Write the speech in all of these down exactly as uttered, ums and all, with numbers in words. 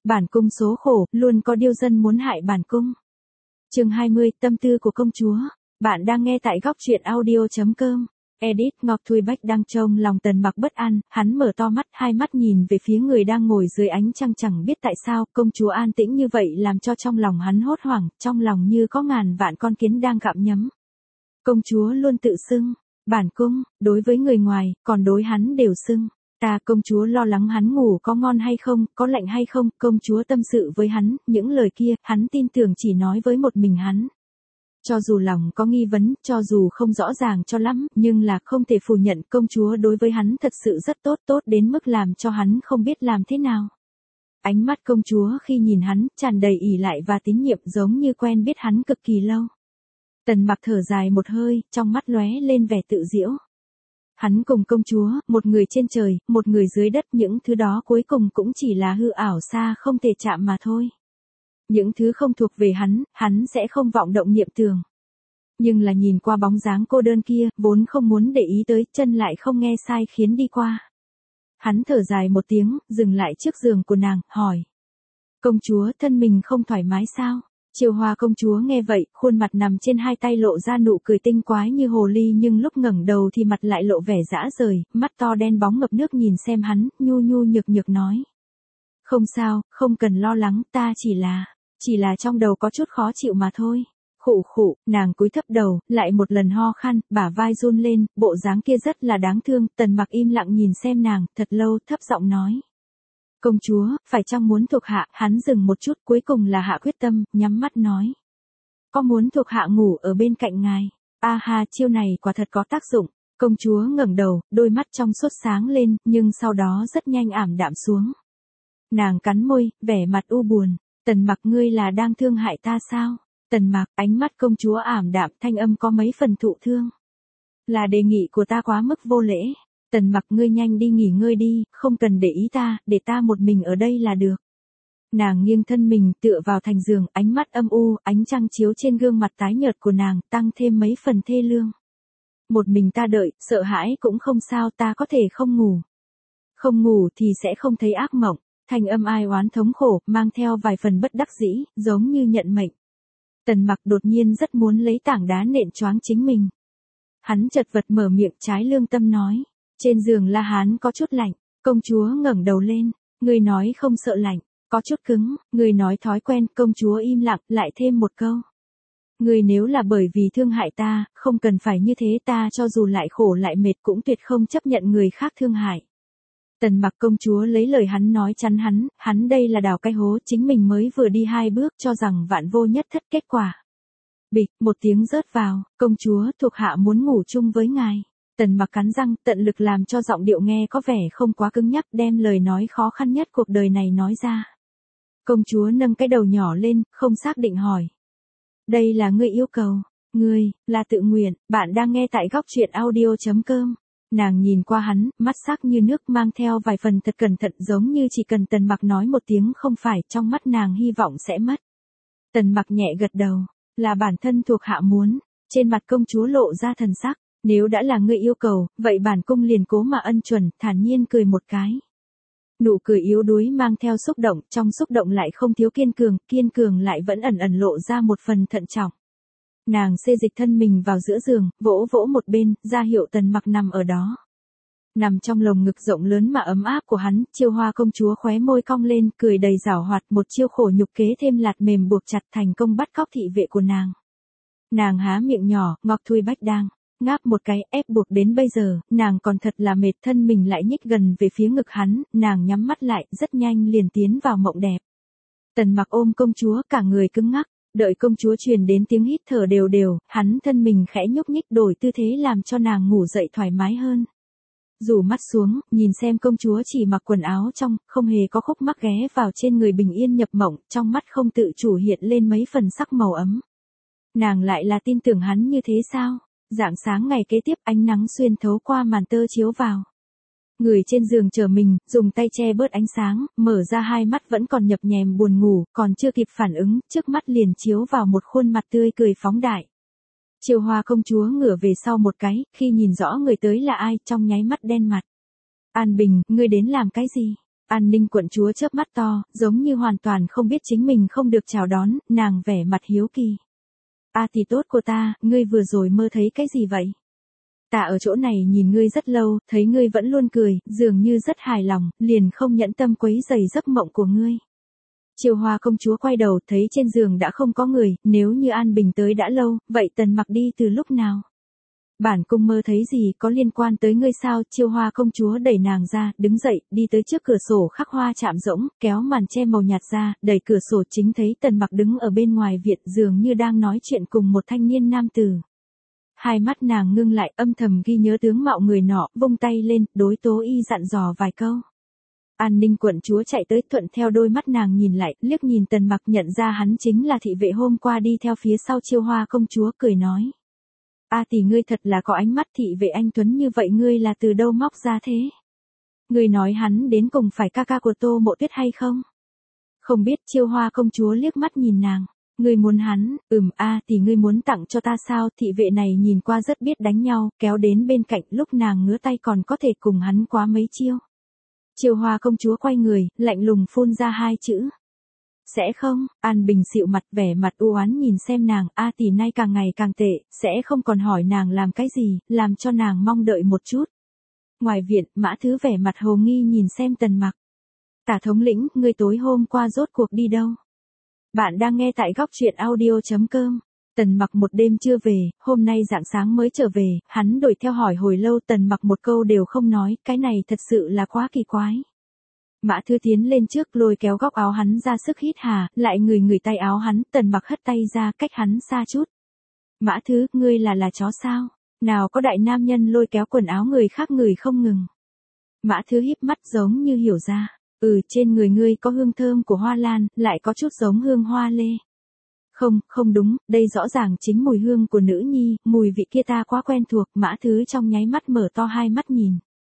Bản cung số khổ, luôn có điêu dân muốn hại bản cung. Chương hai mươi, tâm tư của công chúa. Bạn đang nghe tại góc truyện audio chấm com. Edit Ngọc Thùy Bách đang trông lòng Tần Mặc bất an, hắn mở to mắt, hai mắt nhìn về phía người đang ngồi dưới ánh trăng, chẳng biết tại sao công chúa an tĩnh như vậy làm cho trong lòng hắn hốt hoảng, trong lòng như có ngàn vạn con kiến đang gặm nhấm. Công chúa luôn tự xưng, bản cung, đối với người ngoài, còn đối hắn đều xưng. Ta công chúa lo lắng hắn ngủ có ngon hay không, có lạnh hay không, công chúa tâm sự với hắn, những lời kia, hắn tin tưởng chỉ nói với một mình hắn. Cho dù lòng có nghi vấn, cho dù không rõ ràng cho lắm, nhưng là không thể phủ nhận công chúa đối với hắn thật sự rất tốt, tốt đến mức làm cho hắn không biết làm thế nào. Ánh mắt công chúa khi nhìn hắn, tràn đầy ỷ lại và tín nhiệm giống như quen biết hắn cực kỳ lâu. Tần Mặc thở dài một hơi, trong mắt lóe lên vẻ tự giễu. Hắn cùng công chúa, một người trên trời, một người dưới đất, những thứ đó cuối cùng cũng chỉ là hư ảo xa không thể chạm mà thôi. Những thứ không thuộc về hắn, hắn sẽ không vọng động niệm tưởng. Nhưng là nhìn qua bóng dáng cô đơn kia, vốn không muốn để ý tới, chân lại không nghe sai khiến đi qua. Hắn thở dài một tiếng, dừng lại trước giường của nàng, hỏi. Công chúa, thân mình không thoải mái sao? Triều Hoa công chúa nghe vậy, khuôn mặt nằm trên hai tay lộ ra nụ cười tinh quái như hồ ly, nhưng lúc ngẩng đầu thì mặt lại lộ vẻ dã rời, mắt to đen bóng ngập nước nhìn xem hắn, nhu nhu nhược nhược nói. Không sao, không cần lo lắng, ta chỉ là, chỉ là trong đầu có chút khó chịu mà thôi. Khụ khụ, nàng cúi thấp đầu, lại một lần ho khan, bả vai run lên, bộ dáng kia rất là đáng thương. Tần Mặc im lặng nhìn xem nàng, thật lâu, thấp giọng nói. Công chúa, phải chăng muốn thuộc hạ? Hắn dừng một chút, cuối cùng là hạ quyết tâm, nhắm mắt nói. Có muốn thuộc hạ ngủ ở bên cạnh ngài? A ha, chiêu này quả thật có tác dụng. Công chúa ngẩng đầu, đôi mắt trong suốt sáng lên, nhưng sau đó rất nhanh ảm đạm xuống. Nàng cắn môi, vẻ mặt u buồn. Tần Mặc, ngươi là đang thương hại ta sao? Tần Mặc, ánh mắt công chúa ảm đạm, thanh âm có mấy phần thụ thương. Là đề nghị của ta quá mức vô lễ. Tần Mặc, ngươi nhanh đi nghỉ ngơi đi, không cần để ý ta, để ta một mình ở đây là được. Nàng nghiêng thân mình tựa vào thành giường, ánh mắt âm u, ánh trăng chiếu trên gương mặt tái nhợt của nàng, tăng thêm mấy phần thê lương. Một mình ta đợi, sợ hãi cũng không sao, ta có thể không ngủ. Không ngủ thì sẽ không thấy ác mộng. Thanh âm ai oán thống khổ, mang theo vài phần bất đắc dĩ, giống như nhận mệnh. Tần Mặc đột nhiên rất muốn lấy tảng đá nện choáng chính mình. Hắn chật vật mở miệng, trái lương tâm nói. Trên giường La Hán có chút lạnh, công chúa ngẩng đầu lên, người nói không sợ lạnh, có chút cứng, người nói thói quen, công chúa im lặng, lại thêm một câu. Người nếu là bởi vì thương hại ta, không cần phải như thế, ta cho dù lại khổ lại mệt cũng tuyệt không chấp nhận người khác thương hại. Tần Mặc, công chúa lấy lời hắn nói chắn hắn, hắn đây là đào cái hố, chính mình mới vừa đi hai bước cho rằng vạn vô nhất thất, kết quả. Bịch, một tiếng rớt vào, công chúa, thuộc hạ muốn ngủ chung với ngài. Tần Mặc cắn răng, tận lực làm cho giọng điệu nghe có vẻ không quá cứng nhắc, đem lời nói khó khăn nhất cuộc đời này nói ra. Công chúa nâng cái đầu nhỏ lên, không xác định hỏi. Đây là ngươi yêu cầu, ngươi, là tự nguyện, bạn đang nghe tại góc truyện audio chấm com. Nàng nhìn qua hắn, mắt sắc như nước, mang theo vài phần thật cẩn thận, giống như chỉ cần Tần Mặc nói một tiếng không phải, trong mắt nàng hy vọng sẽ mất. Tần Mặc nhẹ gật đầu, là bản thân thuộc hạ muốn. Trên mặt công chúa lộ ra thần sắc. Nếu đã là ngươi yêu cầu, vậy bản cung liền cố mà ân chuẩn, thản nhiên cười một cái. Nụ cười yếu đuối mang theo xúc động, trong xúc động lại không thiếu kiên cường, kiên cường lại vẫn ẩn ẩn lộ ra một phần thận trọng. Nàng xê dịch thân mình vào giữa giường, vỗ vỗ một bên, ra hiệu Tần Mặc nằm ở đó. Nằm trong lồng ngực rộng lớn mà ấm áp của hắn, Chiêu Hoa công chúa khóe môi cong lên, cười đầy giảo hoạt, một chiêu khổ nhục kế thêm lạt mềm buộc chặt, thành công bắt cóc thị vệ của nàng. Nàng há miệng nhỏ, Ngọc Thùy Bách đang ngáp một cái, ép buộc đến bây giờ, nàng còn thật là mệt, thân mình lại nhích gần về phía ngực hắn, nàng nhắm mắt lại, rất nhanh liền tiến vào mộng đẹp. Tần Mặc ôm công chúa, cả người cứng ngắc, đợi công chúa truyền đến tiếng hít thở đều đều, hắn thân mình khẽ nhúc nhích đổi tư thế làm cho nàng ngủ dậy thoải mái hơn. Rủ mắt xuống, nhìn xem công chúa chỉ mặc quần áo trong, không hề có khúc mắc ghé vào trên người bình yên nhập mộng, trong mắt không tự chủ hiện lên mấy phần sắc màu ấm. Nàng lại là tin tưởng hắn như thế sao? Rạng sáng ngày kế tiếp, ánh nắng xuyên thấu qua màn tơ chiếu vào. Người trên giường chờ mình, dùng tay che bớt ánh sáng, mở ra hai mắt vẫn còn nhập nhèm buồn ngủ, còn chưa kịp phản ứng, trước mắt liền chiếu vào một khuôn mặt tươi cười phóng đại. Triều Hoa công chúa ngửa về sau một cái, khi nhìn rõ người tới là ai, trong nháy mắt đen mặt. An Bình, ngươi đến làm cái gì? An Ninh quận chúa chớp mắt to, giống như hoàn toàn không biết chính mình không được chào đón, nàng vẻ mặt hiếu kỳ. A tỷ tốt của ta, ngươi vừa rồi mơ thấy cái gì vậy? Ta ở chỗ này nhìn ngươi rất lâu, thấy ngươi vẫn luôn cười, dường như rất hài lòng, liền không nhẫn tâm quấy rầy giấc mộng của ngươi. Chiêu Hoa công chúa quay đầu, thấy trên giường đã không có người, nếu như An Bình tới đã lâu, vậy Tần Mặc đi từ lúc nào? Bản cung mơ thấy gì có liên quan tới ngươi sao? Chiêu Hoa công chúa đẩy nàng ra, đứng dậy, đi tới trước cửa sổ khắc hoa chạm rỗng, kéo màn che màu nhạt ra, đẩy cửa sổ chính thấy Tần Mặc đứng ở bên ngoài viện, dường như đang nói chuyện cùng một thanh niên nam tử. Hai mắt nàng ngưng lại, âm thầm ghi nhớ tướng mạo người nọ, vung tay lên, đối Tố Y dặn dò vài câu. An Ninh quận chúa chạy tới, thuận theo đôi mắt nàng nhìn lại, liếc nhìn Tần Mặc, nhận ra hắn chính là thị vệ hôm qua đi theo phía sau Chiêu Hoa công chúa, cười nói. A tỷ ngươi thật là có ánh mắt, thị vệ anh tuấn như vậy ngươi là từ đâu móc ra thế? Ngươi nói hắn đến cùng phải ca ca của Tô Mộ Tuyết hay không? Không biết. Chiêu Hoa công chúa liếc mắt nhìn nàng. Ngươi muốn hắn? Ừm. A tỷ ngươi muốn tặng cho ta sao? Thị vệ này nhìn qua rất biết đánh nhau, kéo đến bên cạnh, lúc nàng ngứa tay còn có thể cùng hắn quá mấy chiêu. Chiêu Hoa công chúa quay người, lạnh lùng phun ra hai chữ. Sẽ không. An Bình xịu mặt, vẻ mặt u oán nhìn xem nàng. A tỷ nay càng ngày càng tệ, sẽ không còn hỏi nàng làm cái gì, làm cho nàng mong đợi một chút. Ngoài viện, Mã Thứ vẻ mặt hồ nghi nhìn xem Tần Mặc. Tả thống lĩnh, ngươi tối hôm qua rốt cuộc đi đâu? Bạn đang nghe tại góc truyện audio chấm com. Tần Mặc một đêm chưa về, hôm nay rạng sáng mới trở về, hắn đuổi theo hỏi hồi lâu, Tần Mặc một câu đều không nói, cái này thật sự là quá kỳ quái. Mã Thư tiến lên trước, lôi kéo góc áo hắn ra sức hít hà, lại ngửi ngửi tay áo hắn, Tần Mặc hất tay ra, cách hắn xa chút. Mã Thư, ngươi là là chó sao? Nào có đại nam nhân lôi kéo quần áo người khác ngửi không ngừng. Mã Thư híp mắt giống như hiểu ra. Ừ, trên người ngươi có hương thơm của hoa lan, lại có chút giống hương hoa lê. Không, không đúng, đây rõ ràng chính mùi hương của nữ nhi, mùi vị kia ta quá quen thuộc. Mã Thứ trong nháy mắt mở to hai mắt nhìn.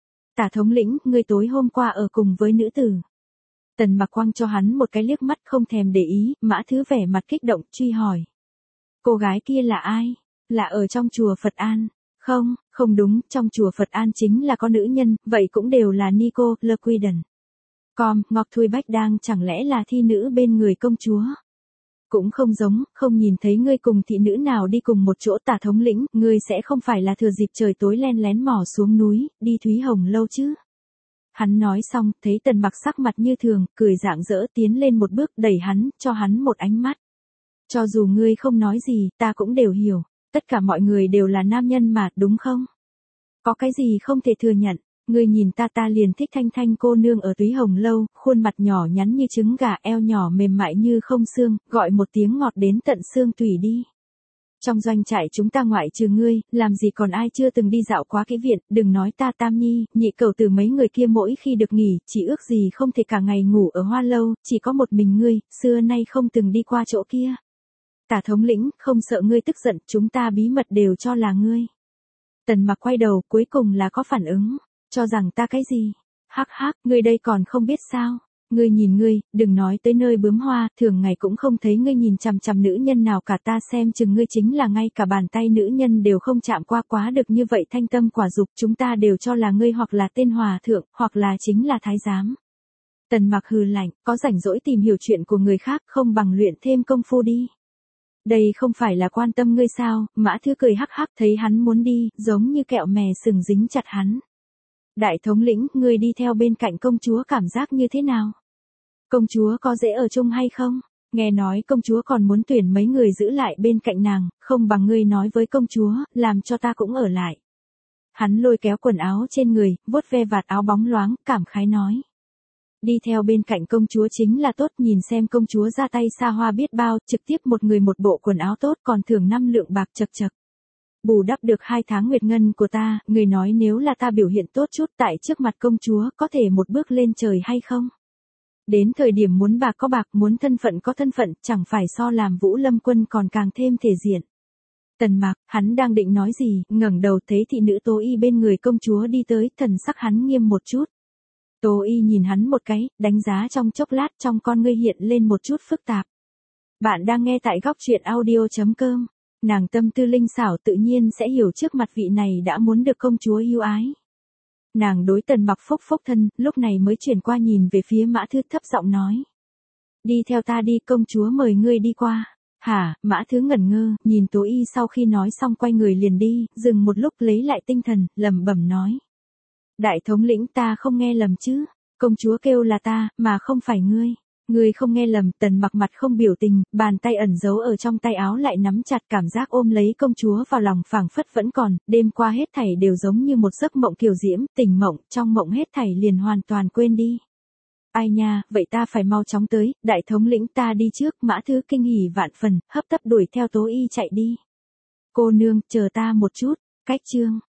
Tả thống lĩnh, ngươi tối hôm qua ở cùng với nữ tử. Tần Mặc quăng cho hắn một cái liếc mắt không thèm để ý, Mã Thứ vẻ mặt kích động, truy hỏi. Cô gái kia là ai? Là ở trong chùa Phật An. Không, không đúng, trong chùa Phật An chính là có nữ nhân, vậy cũng đều là Nico, Le Quiden. Com, Ngọc Thui Bách đang chẳng lẽ là thi nữ bên người công chúa? Cũng không giống, không nhìn thấy ngươi cùng thị nữ nào đi cùng một chỗ. Tả thống lĩnh, ngươi sẽ không phải là thừa dịp trời tối len lén mò xuống núi, đi Thúy Hồng lâu chứ? Hắn nói xong, thấy Tần Mặc sắc mặt như thường, cười rạng rỡ tiến lên một bước, đẩy hắn, cho hắn một ánh mắt. Cho dù ngươi không nói gì, ta cũng đều hiểu, tất cả mọi người đều là nam nhân mà, đúng không? Có cái gì không thể thừa nhận? Ngươi nhìn ta ta liền thích Thanh Thanh cô nương ở Túy Hồng lâu, khuôn mặt nhỏ nhắn như trứng gà, eo nhỏ mềm mại như không xương, gọi một tiếng ngọt đến tận xương tủy đi. Trong doanh trại chúng ta ngoại trừ ngươi, làm gì còn ai chưa từng đi dạo quá cái viện, đừng nói ta Tam Nhi, nhị cẩu từ mấy người kia mỗi khi được nghỉ, chỉ ước gì không thể cả ngày ngủ ở hoa lâu, chỉ có một mình ngươi, xưa nay không từng đi qua chỗ kia. Tả thống lĩnh, không sợ ngươi tức giận, chúng ta bí mật đều cho là ngươi. Tần Mặc quay đầu, cuối cùng là có phản ứng. Cho rằng ta cái gì? Hắc hắc, ngươi đây còn không biết sao? Ngươi nhìn ngươi, đừng nói tới nơi bướm hoa, thường ngày cũng không thấy ngươi nhìn chằm chằm nữ nhân nào cả, ta xem chừng ngươi chính là ngay cả bàn tay nữ nhân đều không chạm qua, quá được như vậy thanh tâm quả dục, chúng ta đều cho là ngươi hoặc là tên hòa thượng, hoặc là chính là thái giám. Tần Mặc hừ lạnh, có rảnh rỗi tìm hiểu chuyện của người khác, không bằng luyện thêm công phu đi. Đây không phải là quan tâm ngươi sao? Mã Thư cười hắc hắc, thấy hắn muốn đi, giống như kẹo mè sừng dính chặt hắn. Đại thống lĩnh, ngươi đi theo bên cạnh công chúa cảm giác như thế nào? Công chúa có dễ ở chung hay không? Nghe nói công chúa còn muốn tuyển mấy người giữ lại bên cạnh nàng, không bằng ngươi nói với công chúa, làm cho ta cũng ở lại. Hắn lôi kéo quần áo trên người, vuốt ve vạt áo bóng loáng, cảm khái nói. Đi theo bên cạnh công chúa chính là tốt, nhìn xem công chúa ra tay xa hoa biết bao, trực tiếp một người một bộ quần áo tốt còn thưởng năm lượng bạc chật chật. Bù đắp được hai tháng nguyệt ngân của ta, người nói nếu là ta biểu hiện tốt chút tại trước mặt công chúa có thể một bước lên trời hay không? Đến thời điểm muốn bạc có bạc, muốn thân phận có thân phận, chẳng phải so làm Vũ Lâm quân còn càng thêm thể diện. Tần Mặc, hắn đang định nói gì, ngẩng đầu thấy thị nữ Tố Y bên người công chúa đi tới, thần sắc hắn nghiêm một chút. Tố Y nhìn hắn một cái, đánh giá trong chốc lát, trong con ngươi hiện lên một chút phức tạp. Bạn đang nghe tại góc truyện audio chấm com. Nàng tâm tư linh xảo tự nhiên sẽ hiểu trước mặt vị này đã muốn được công chúa yêu ái. Nàng đối Tần Mặc phúc phúc thân, lúc này mới chuyển qua nhìn về phía Mã Thư thấp giọng nói. Đi theo ta đi, công chúa mời ngươi đi qua. Hả? Mã Thứ ngẩn ngơ, nhìn Tố Y sau khi nói xong quay người liền đi, dừng một lúc lấy lại tinh thần, lẩm bẩm nói. Đại thống lĩnh, ta không nghe lầm chứ? Công chúa kêu là ta, mà không phải ngươi. Ngươi không nghe lầm. Tần Mặc mặt không biểu tình, bàn tay ẩn giấu ở trong tay áo lại nắm chặt, cảm giác ôm lấy công chúa vào lòng phảng phất vẫn còn, đêm qua hết thảy đều giống như một giấc mộng kiều diễm, tỉnh mộng, trong mộng hết thảy liền hoàn toàn quên đi. Ai nha, vậy ta phải mau chóng tới, đại thống lĩnh, ta đi trước. Mã Thứ kinh hỉ vạn phần, hấp tấp đuổi theo Tố Y chạy đi. Cô nương, chờ ta một chút. Cách chương